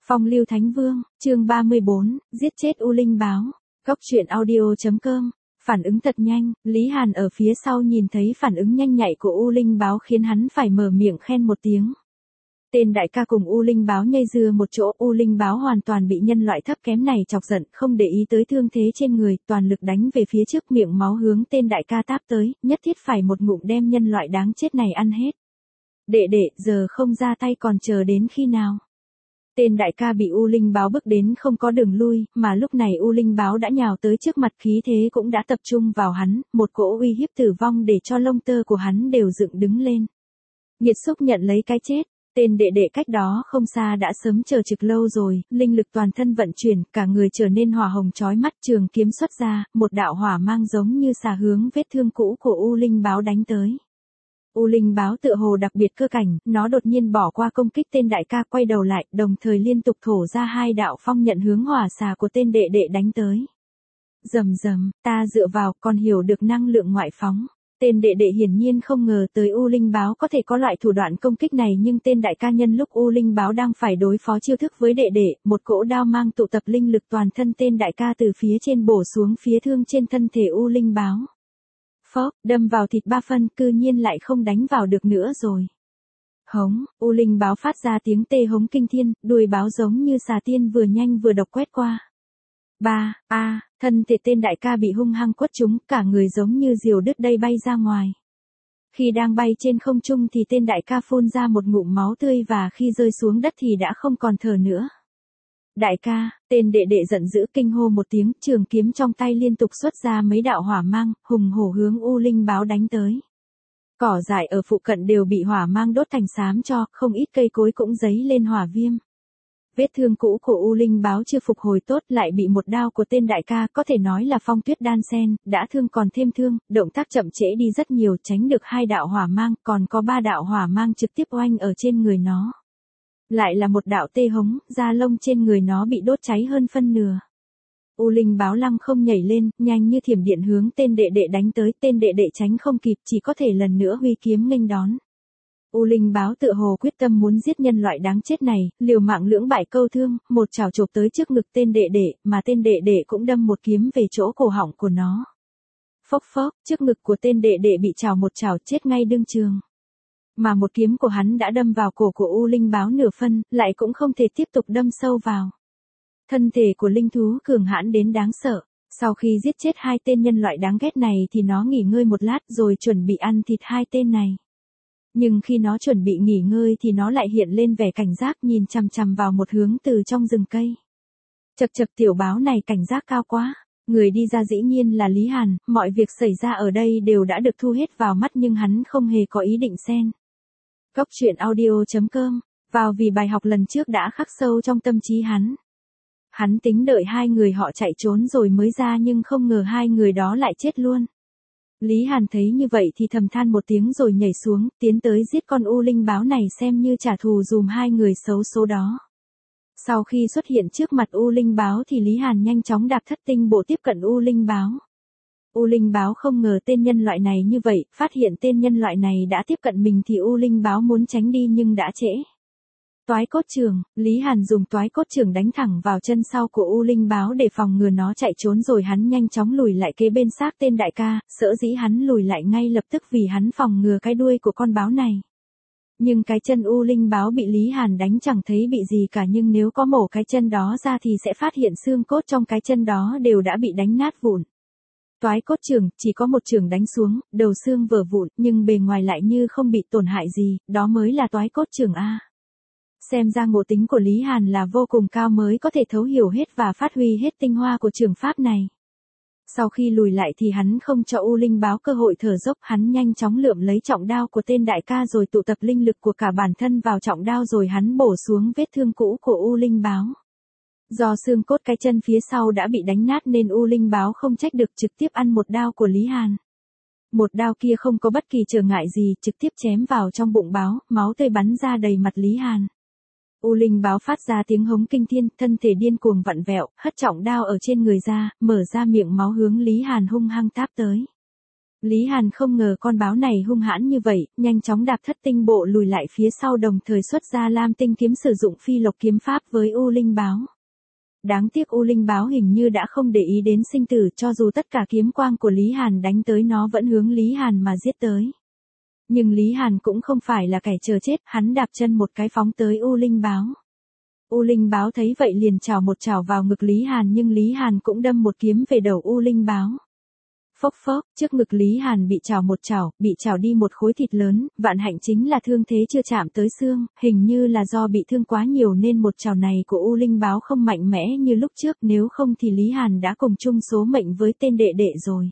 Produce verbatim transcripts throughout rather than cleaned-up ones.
Phong lưu Thánh Vương, chương ba mươi bốn, giết chết U Linh Báo. Góc truyện audio.com. Phản ứng thật nhanh, Lý Hàn ở phía sau nhìn thấy phản ứng nhanh nhạy của U Linh Báo khiến hắn phải mở miệng khen một tiếng. Tên đại ca cùng U Linh Báo nhây dưa một chỗ, U Linh Báo hoàn toàn bị nhân loại thấp kém này chọc giận, không để ý tới thương thế trên người, toàn lực đánh về phía trước, miệng máu hướng tên đại ca táp tới, nhất thiết phải một ngụm đem nhân loại đáng chết này ăn hết. Đệ đệ, giờ không ra tay còn chờ đến khi nào? Tên đại ca bị U Linh Báo bức đến không có đường lui, mà lúc này U Linh Báo đã nhào tới trước mặt, khí thế cũng đã tập trung vào hắn, một cỗ uy hiếp tử vong để cho lông tơ của hắn đều dựng đứng lên. Nhiệt Xúc nhận lấy cái chết, tên đệ đệ cách đó không xa đã sớm chờ trực lâu rồi, linh lực toàn thân vận chuyển, cả người trở nên hỏa hồng chói mắt, trường kiếm xuất ra, một đạo hỏa mang giống như xà hướng vết thương cũ của U Linh Báo đánh tới. U Linh Báo tựa hồ đặc biệt cơ cảnh, nó đột nhiên bỏ qua công kích tên đại ca, quay đầu lại, đồng thời liên tục thổ ra hai đạo phong nhận hướng hỏa xà của tên đệ đệ đánh tới. Rầm rầm, ta dựa vào, còn hiểu được năng lượng ngoại phóng. Tên đệ đệ hiển nhiên không ngờ tới U Linh Báo có thể có loại thủ đoạn công kích này, nhưng tên đại ca nhân lúc U Linh Báo đang phải đối phó chiêu thức với đệ đệ, một cỗ đao mang tụ tập linh lực toàn thân tên đại ca từ phía trên bổ xuống phía thương trên thân thể U Linh Báo. Phốc, đâm vào thịt ba phân, cư nhiên lại không đánh vào được nữa rồi. Hống, U Linh Báo phát ra tiếng tê hống kinh thiên, đuôi báo giống như xà tiên vừa nhanh vừa độc quét qua. Ba, a, thân thể tên đại ca bị hung hăng quất trúng, cả người giống như diều đứt dây bay ra ngoài. Khi đang bay trên không trung thì tên đại ca phun ra một ngụm máu tươi, và khi rơi xuống đất thì đã không còn thở nữa. Đại ca, tên đệ đệ giận dữ kinh hô một tiếng, trường kiếm trong tay liên tục xuất ra mấy đạo hỏa mang, hùng hổ hướng U Linh Báo đánh tới. Cỏ dại ở phụ cận đều bị hỏa mang đốt thành xám cho, không ít cây cối cũng dấy lên hỏa viêm. Vết thương cũ của U Linh Báo chưa phục hồi tốt, lại bị một đao của tên đại ca, có thể nói là phong tuyết đan sen, đã thương còn thêm thương, động tác chậm trễ đi rất nhiều, tránh được hai đạo hỏa mang, còn có ba đạo hỏa mang trực tiếp oanh ở trên người nó. Lại là một đạo tê hống, da lông trên người nó bị đốt cháy hơn phân nửa. U Linh Báo lăng không nhảy lên, nhanh như thiểm điện hướng tên đệ đệ đánh tới, tên đệ đệ tránh không kịp, chỉ có thể lần nữa huy kiếm nghênh đón. U Linh Báo tựa hồ quyết tâm muốn giết nhân loại đáng chết này, liều mạng lưỡng bại câu thương, một chảo chộp tới trước ngực tên đệ đệ, mà tên đệ đệ cũng đâm một kiếm về chỗ cổ họng của nó. Phốc phốc, trước ngực của tên đệ đệ bị chảo một chảo, chết ngay đương trường. Mà một kiếm của hắn đã đâm vào cổ của U Linh Báo nửa phân, lại cũng không thể tiếp tục đâm sâu vào. Thân thể của linh thú cường hãn đến đáng sợ. Sau khi giết chết hai tên nhân loại đáng ghét này thì nó nghỉ ngơi một lát rồi chuẩn bị ăn thịt hai tên này. Nhưng khi nó chuẩn bị nghỉ ngơi thì nó lại hiện lên vẻ cảnh giác, nhìn chằm chằm vào một hướng từ trong rừng cây. Chậc chậc, tiểu báo này cảnh giác cao quá. Người đi ra dĩ nhiên là Lý Hàn, mọi việc xảy ra ở đây đều đã được thu hết vào mắt nhưng hắn không hề có ý định xen. Góc truyện audio.com, vào vì bài học lần trước đã khắc sâu trong tâm trí hắn. Hắn tính đợi hai người họ chạy trốn rồi mới ra, nhưng không ngờ hai người đó lại chết luôn. Lý Hàn thấy như vậy thì thầm than một tiếng rồi nhảy xuống, tiến tới giết con U Linh Báo này xem như trả thù dùm hai người xấu số đó. Sau khi xuất hiện trước mặt U Linh Báo thì Lý Hàn nhanh chóng đạp thất tinh bộ tiếp cận U Linh Báo. U Linh Báo không ngờ tên nhân loại này như vậy, phát hiện tên nhân loại này đã tiếp cận mình thì U Linh Báo muốn tránh đi nhưng đã trễ. Toái cốt chưởng, Lý Hàn dùng toái cốt chưởng đánh thẳng vào chân sau của U Linh Báo để phòng ngừa nó chạy trốn, rồi hắn nhanh chóng lùi lại kế bên xác tên đại ca, sở dĩ hắn lùi lại ngay lập tức vì hắn phòng ngừa cái đuôi của con báo này. Nhưng cái chân U Linh Báo bị Lý Hàn đánh chẳng thấy bị gì cả, nhưng nếu có mổ cái chân đó ra thì sẽ phát hiện xương cốt trong cái chân đó đều đã bị đánh nát vụn. Toái cốt chưởng, chỉ có một chưởng đánh xuống, đầu xương vỡ vụn, nhưng bề ngoài lại như không bị tổn hại gì, đó mới là toái cốt chưởng a. Xem ra ngộ tính của Lý Hàn là vô cùng cao mới có thể thấu hiểu hết và phát huy hết tinh hoa của chưởng pháp này. Sau khi lùi lại thì hắn không cho U Linh Báo cơ hội thở dốc, hắn nhanh chóng lượm lấy trọng đao của tên đại ca rồi tụ tập linh lực của cả bản thân vào trọng đao, rồi hắn bổ xuống vết thương cũ của U Linh Báo. Do xương cốt cái chân phía sau đã bị đánh nát nên U Linh Báo không trách được, trực tiếp ăn một đao của Lý Hàn. Một đao kia không có bất kỳ trở ngại gì, trực tiếp chém vào trong bụng báo, máu tươi bắn ra đầy mặt Lý Hàn. U Linh Báo phát ra tiếng hống kinh thiên, thân thể điên cuồng vặn vẹo, hất trọng đao ở trên người ra, mở ra miệng máu hướng Lý Hàn hung hăng táp tới. Lý Hàn không ngờ con báo này hung hãn như vậy, nhanh chóng đạp thất tinh bộ lùi lại phía sau đồng thời xuất ra lam tinh kiếm sử dụng phi lộc kiếm pháp với U Linh báo. Đáng tiếc U Linh báo hình như đã không để ý đến sinh tử, cho dù tất cả kiếm quang của Lý Hàn đánh tới nó vẫn hướng Lý Hàn mà giết tới. Nhưng Lý Hàn cũng không phải là kẻ chờ chết, hắn đạp chân một cái phóng tới U Linh báo. U Linh báo thấy vậy liền chảo một chảo vào ngực Lý Hàn nhưng Lý Hàn cũng đâm một kiếm về đầu U Linh báo. Phốc phốc, trước ngực Lý Hàn bị chảo một chảo, bị chảo đi một khối thịt lớn, vạn hạnh chính là thương thế chưa chạm tới xương, hình như là do bị thương quá nhiều nên một chảo này của U Linh báo không mạnh mẽ như lúc trước, nếu không thì Lý Hàn đã cùng chung số mệnh với tên đệ đệ rồi.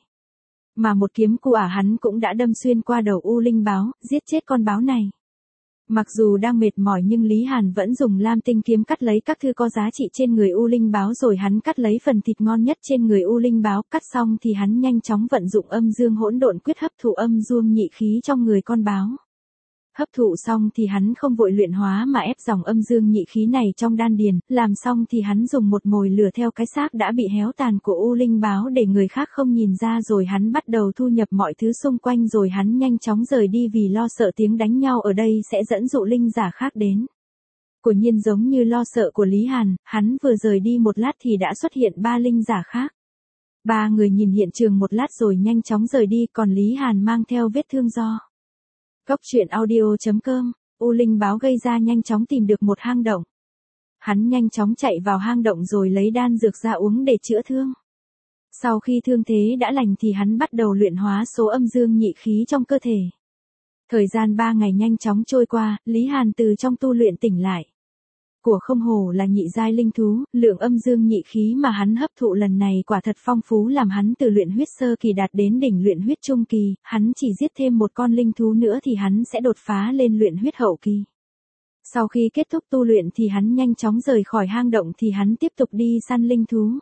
Mà một kiếm của ả hắn cũng đã đâm xuyên qua đầu U Linh báo, giết chết con báo này. Mặc dù đang mệt mỏi nhưng Lý Hàn vẫn dùng lam tinh kiếm cắt lấy các thứ có giá trị trên người U Linh báo rồi hắn cắt lấy phần thịt ngon nhất trên người U Linh báo, cắt xong thì hắn nhanh chóng vận dụng âm dương hỗn độn quyết hấp thụ âm dương nhị khí trong người con báo. Hấp thụ xong thì hắn không vội luyện hóa mà ép dòng âm dương nhị khí này trong đan điền, làm xong thì hắn dùng một mồi lửa theo cái xác đã bị héo tàn của U Linh báo để người khác không nhìn ra rồi hắn bắt đầu thu nhập mọi thứ xung quanh rồi hắn nhanh chóng rời đi vì lo sợ tiếng đánh nhau ở đây sẽ dẫn dụ linh giả khác đến. Quả nhiên giống như lo sợ của Lý Hàn, hắn vừa rời đi một lát thì đã xuất hiện ba linh giả khác. Ba người nhìn hiện trường một lát rồi nhanh chóng rời đi còn Lý Hàn mang theo vết thương do Cốc truyện audio chấm com, U Linh báo gây ra nhanh chóng tìm được một hang động. Hắn nhanh chóng chạy vào hang động rồi lấy đan dược ra uống để chữa thương. Sau khi thương thế đã lành thì hắn bắt đầu luyện hóa số âm dương nhị khí trong cơ thể. Thời gian ba ngày nhanh chóng trôi qua, Lý Hàn từ trong tu luyện tỉnh lại. Của không hổ là nhị giai linh thú, lượng âm dương nhị khí mà hắn hấp thụ lần này quả thật phong phú làm hắn từ luyện huyết sơ kỳ đạt đến đỉnh luyện huyết trung kỳ, hắn chỉ giết thêm một con linh thú nữa thì hắn sẽ đột phá lên luyện huyết hậu kỳ. Sau khi kết thúc tu luyện thì hắn nhanh chóng rời khỏi hang động thì hắn tiếp tục đi săn linh thú.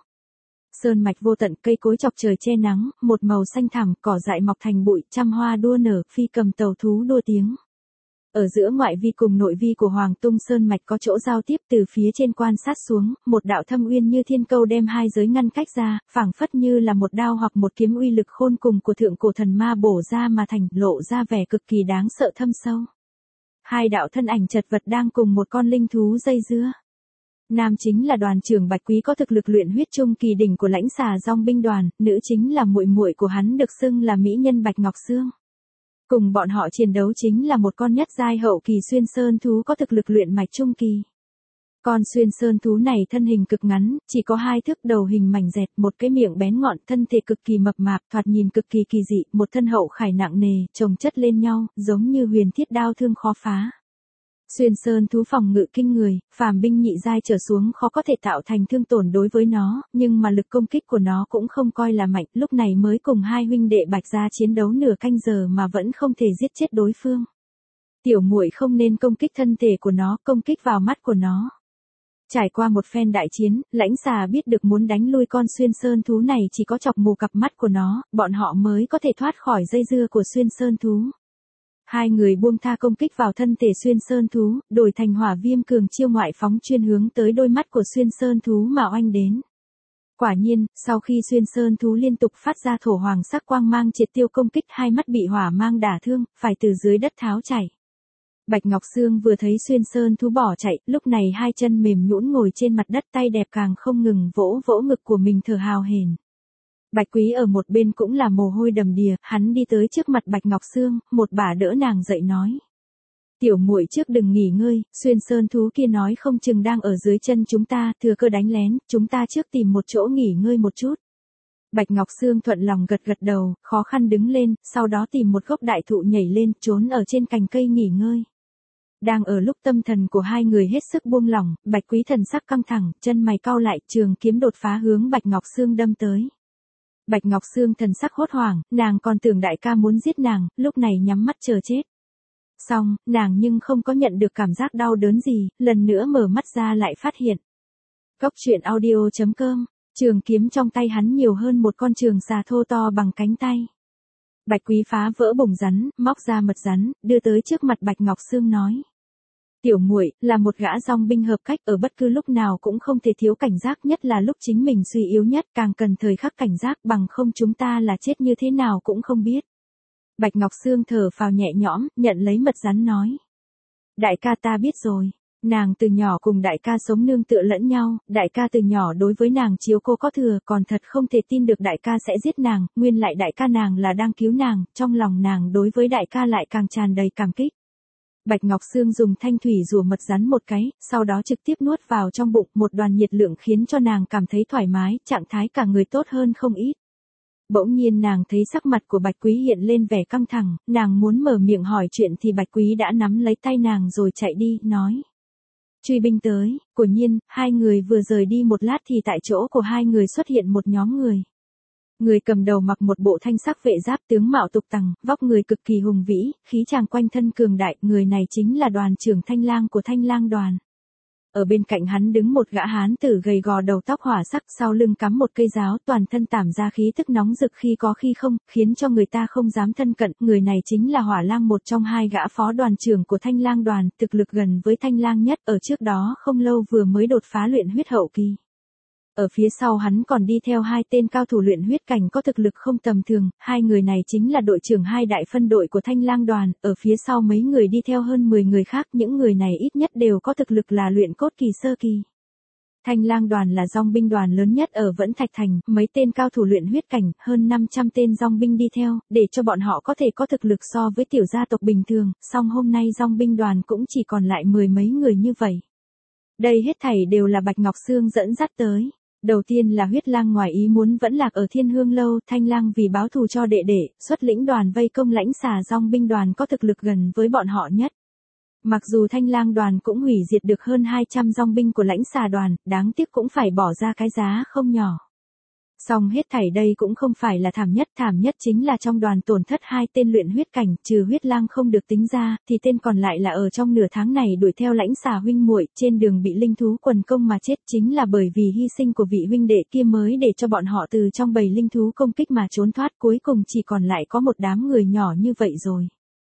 Sơn mạch vô tận, cây cối chọc trời che nắng, một màu xanh thẳm, cỏ dại mọc thành bụi, trăm hoa đua nở, phi cầm tàu thú đua tiếng. Ở giữa ngoại vi cùng nội vi của Hoàng Tung Sơn mạch có chỗ giao tiếp từ phía trên quan sát xuống, một đạo thâm uyên như thiên câu đem hai giới ngăn cách ra, phảng phất như là một đao hoặc một kiếm uy lực khôn cùng của thượng cổ thần ma bổ ra mà thành, lộ ra vẻ cực kỳ đáng sợ thâm sâu. Hai đạo thân ảnh chật vật đang cùng một con linh thú dây dưa. Nam chính là đoàn trưởng Bạch Quý có thực lực luyện huyết trung kỳ đỉnh của lãnh xà dòng binh đoàn, nữ chính là muội muội của hắn được xưng là mỹ nhân Bạch Ngọc Sương. Cùng bọn họ chiến đấu chính là một con nhất giai hậu kỳ xuyên sơn thú có thực lực luyện mạch trung kỳ. Con xuyên sơn thú này thân hình cực ngắn, chỉ có hai thước, đầu hình mảnh dẹt, một cái miệng bén ngọn, thân thể cực kỳ mập mạp, thoạt nhìn cực kỳ kỳ dị, một thân hậu khải nặng nề, chồng chất lên nhau, giống như huyền thiết đao thương khó phá. Xuyên sơn thú phòng ngự kinh người, phàm binh nhị giai trở xuống khó có thể tạo thành thương tổn đối với nó, nhưng mà lực công kích của nó cũng không coi là mạnh, lúc này mới cùng hai huynh đệ Bạch gia chiến đấu nửa canh giờ mà vẫn không thể giết chết đối phương. Tiểu muội không nên công kích thân thể của nó, công kích vào mắt của nó. Trải qua một phen đại chiến, lãnh xà biết được muốn đánh lui con xuyên sơn thú này chỉ có chọc mù cặp mắt của nó, bọn họ mới có thể thoát khỏi dây dưa của xuyên sơn thú. Hai người buông tha công kích vào thân thể xuyên sơn thú, đổi thành hỏa viêm cường chiêu ngoại phóng chuyên hướng tới đôi mắt của xuyên sơn thú mà oanh đến. Quả nhiên, sau khi xuyên sơn thú liên tục phát ra thổ hoàng sắc quang mang triệt tiêu công kích, hai mắt bị hỏa mang đả thương, phải từ dưới đất tháo chảy. Bạch Ngọc Sương vừa thấy xuyên sơn thú bỏ chạy, lúc này hai chân mềm nhũn ngồi trên mặt đất, tay đẹp càng không ngừng vỗ vỗ ngực của mình thở hào hển. Bạch Quý ở một bên cũng là mồ hôi đầm đìa, hắn đi tới trước mặt Bạch Ngọc Sương, một bà đỡ nàng dậy nói. Tiểu muội trước đừng nghỉ ngơi, xuyên sơn thú kia nói không chừng đang ở dưới chân chúng ta, thừa cơ đánh lén, chúng ta trước tìm một chỗ nghỉ ngơi một chút. Bạch Ngọc Sương thuận lòng gật gật đầu, khó khăn đứng lên, sau đó tìm một gốc đại thụ nhảy lên, trốn ở trên cành cây nghỉ ngơi. Đang ở lúc tâm thần của hai người hết sức buông lỏng, Bạch Quý thần sắc căng thẳng, chân mày cau lại, trường kiếm đột phá hướng Bạch Ngọc Sương đâm tới. Bạch Ngọc Sương thần sắc hốt hoảng, nàng còn tưởng đại ca muốn giết nàng, lúc này nhắm mắt chờ chết. Xong, nàng nhưng không có nhận được cảm giác đau đớn gì, lần nữa mở mắt ra lại phát hiện. Cốc truyện audio chấm com, trường kiếm trong tay hắn nhiều hơn một con trường xà thô to bằng cánh tay. Bạch Quý phá vỡ bồng rắn, móc ra mật rắn, đưa tới trước mặt Bạch Ngọc Sương nói. Tiểu muội là một gã dòng binh hợp cách, ở bất cứ lúc nào cũng không thể thiếu cảnh giác, nhất là lúc chính mình suy yếu nhất, càng cần thời khắc cảnh giác, bằng không chúng ta là chết như thế nào cũng không biết. Bạch Ngọc Sương thở phào nhẹ nhõm, nhận lấy mật rắn nói. Đại ca ta biết rồi. Nàng từ nhỏ cùng đại ca sống nương tựa lẫn nhau, đại ca từ nhỏ đối với nàng chiếu cô có thừa, còn thật không thể tin được đại ca sẽ giết nàng, nguyên lại đại ca nàng là đang cứu nàng, trong lòng nàng đối với đại ca lại càng tràn đầy cảm kích. Bạch Ngọc Sương dùng thanh thủy rủa mật rắn một cái, sau đó trực tiếp nuốt vào trong bụng, một đoàn nhiệt lượng khiến cho nàng cảm thấy thoải mái, trạng thái cả người tốt hơn không ít. Bỗng nhiên nàng thấy sắc mặt của Bạch Quý hiện lên vẻ căng thẳng, nàng muốn mở miệng hỏi chuyện thì Bạch Quý đã nắm lấy tay nàng rồi chạy đi, nói. Truy binh tới, quả nhiên, hai người vừa rời đi một lát thì tại chỗ của hai người xuất hiện một nhóm người. Người cầm đầu mặc một bộ thanh sắc vệ giáp, tướng mạo tục tằng, vóc người cực kỳ hùng vĩ, khí chàng quanh thân cường đại, người này chính là đoàn trưởng Thanh Lang của Thanh Lang đoàn. Ở bên cạnh hắn đứng một gã hán tử gầy gò đầu tóc hỏa sắc, sau lưng cắm một cây giáo, toàn thân tản ra khí tức nóng rực khi có khi không, khiến cho người ta không dám thân cận. Người này chính là Hỏa Lang, một trong hai gã phó đoàn trưởng của Thanh Lang đoàn, thực lực gần với Thanh Lang nhất, ở trước đó không lâu vừa mới đột phá luyện huyết hậu kỳ. Ở phía sau hắn còn đi theo hai tên cao thủ luyện huyết cảnh có thực lực không tầm thường, hai người này chính là đội trưởng hai đại phân đội của Thanh Lang đoàn, ở phía sau mấy người đi theo hơn mười người khác, những người này ít nhất đều có thực lực là luyện cốt kỳ sơ kỳ. Thanh Lang đoàn là dòng binh đoàn lớn nhất ở Vẫn Thạch Thành, mấy tên cao thủ luyện huyết cảnh, hơn năm trăm tên dòng binh đi theo, để cho bọn họ có thể có thực lực so với tiểu gia tộc bình thường, song hôm nay dòng binh đoàn cũng chỉ còn lại mười mấy người như vậy. Đây hết thảy đều là Bạch Ngọc Sương dẫn dắt tới. Đầu tiên là Huyết Lang ngoài ý muốn vẫn lạc ở Thiên Hương Lâu, Thanh Lang vì báo thù cho đệ đệ, xuất lĩnh đoàn vây công lãnh xà dòng binh đoàn có thực lực gần với bọn họ nhất. Mặc dù Thanh Lang đoàn cũng hủy diệt được hơn hai trăm dòng binh của lãnh xà đoàn, đáng tiếc cũng phải bỏ ra cái giá không nhỏ. Song hết thảy đây cũng không phải là thảm nhất, thảm nhất chính là trong đoàn tổn thất hai tên luyện huyết cảnh, trừ Huyết Lang không được tính ra, thì tên còn lại là ở trong nửa tháng này đuổi theo lãnh xà huynh muội, trên đường bị linh thú quần công mà chết, chính là bởi vì hy sinh của vị huynh đệ kia mới để cho bọn họ từ trong bầy linh thú công kích mà trốn thoát, cuối cùng chỉ còn lại có một đám người nhỏ như vậy rồi.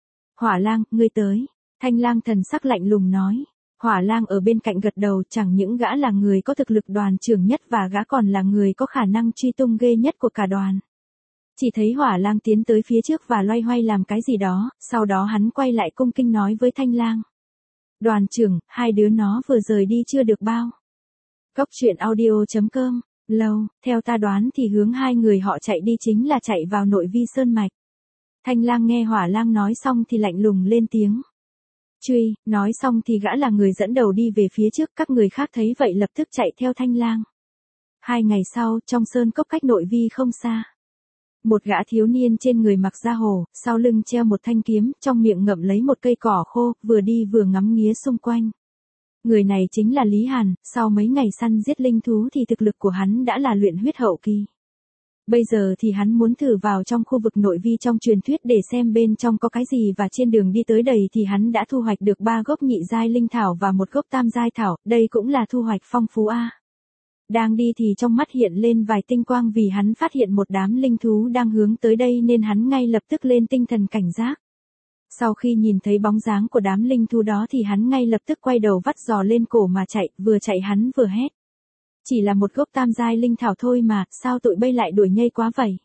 Hỏa Lang, ngươi tới. Thanh Lang thần sắc lạnh lùng nói. Hỏa Lang ở bên cạnh gật đầu, chẳng những gã là người có thực lực đoàn trưởng nhất và gã còn là người có khả năng truy tung ghê nhất của cả đoàn. Chỉ thấy Hỏa Lang tiến tới phía trước và loay hoay làm cái gì đó, sau đó hắn quay lại cung kính nói với Thanh Lang. Đoàn trưởng, hai đứa nó vừa rời đi chưa được bao. Cốc truyện audio chấm com, lâu, theo ta đoán thì hướng hai người họ chạy đi chính là chạy vào nội vi sơn mạch. Thanh Lang nghe Hỏa Lang nói xong thì lạnh lùng lên tiếng. Truy, nói xong thì gã là người dẫn đầu đi về phía trước, các người khác thấy vậy lập tức chạy theo Thanh Lang. Hai ngày sau, trong sơn cốc cách nội vi không xa. Một gã thiếu niên trên người mặc da hổ, sau lưng treo một thanh kiếm, trong miệng ngậm lấy một cây cỏ khô, vừa đi vừa ngắm nghía xung quanh. Người này chính là Lý Hàn, sau mấy ngày săn giết linh thú thì thực lực của hắn đã là luyện huyết hậu kỳ. Bây giờ thì hắn muốn thử vào trong khu vực nội vi trong truyền thuyết để xem bên trong có cái gì, và trên đường đi tới đây thì hắn đã thu hoạch được ba gốc nhị giai linh thảo và một gốc tam giai thảo, đây cũng là thu hoạch phong phú a. Đang đi thì trong mắt hiện lên vài tinh quang vì hắn phát hiện một đám linh thú đang hướng tới đây nên hắn ngay lập tức lên tinh thần cảnh giác. Sau khi nhìn thấy bóng dáng của đám linh thú đó thì hắn ngay lập tức quay đầu vắt giò lên cổ mà chạy, vừa chạy hắn vừa hét. Chỉ là một gốc tam giai linh thảo thôi mà, sao tụi bay lại đuổi nhây quá vậy?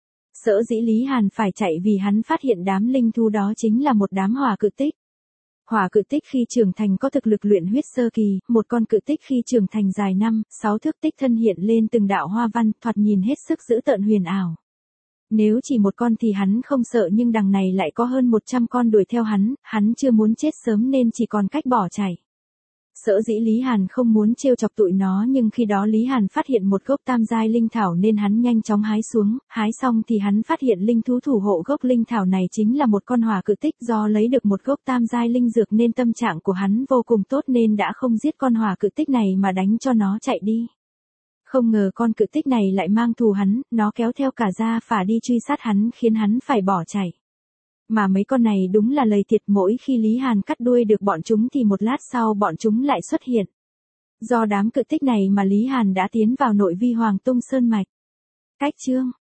Sở dĩ Lý Hàn phải chạy vì hắn phát hiện đám linh thú đó chính là một đám hỏa cự tích. Hỏa cự tích khi trưởng thành có thực lực luyện huyết sơ kỳ, một con cự tích khi trưởng thành dài năm, sáu thước, tích thân hiện lên từng đạo hoa văn, thoạt nhìn hết sức dữ tợn huyền ảo. Nếu chỉ một con thì hắn không sợ, nhưng đằng này lại có hơn một trăm con đuổi theo hắn, hắn chưa muốn chết sớm nên chỉ còn cách bỏ chạy. Sở dĩ Lý Hàn không muốn trêu chọc tụi nó, nhưng khi đó Lý Hàn phát hiện một gốc tam giai linh thảo nên hắn nhanh chóng hái xuống, hái xong thì hắn phát hiện linh thú thủ hộ gốc linh thảo này chính là một con hỏa cự tích, do lấy được một gốc tam giai linh dược nên tâm trạng của hắn vô cùng tốt nên đã không giết con hỏa cự tích này mà đánh cho nó chạy đi. Không ngờ con cự tích này lại mang thù hắn, nó kéo theo cả gia phả đi truy sát hắn khiến hắn phải bỏ chạy. Mà mấy con này đúng là lầy thiệt, mỗi khi Lý Hàn cắt đuôi được bọn chúng thì một lát sau bọn chúng lại xuất hiện. Do đám cự tích này mà Lý Hàn đã tiến vào nội vi Hoàng Tung Sơn Mạch. Cách chương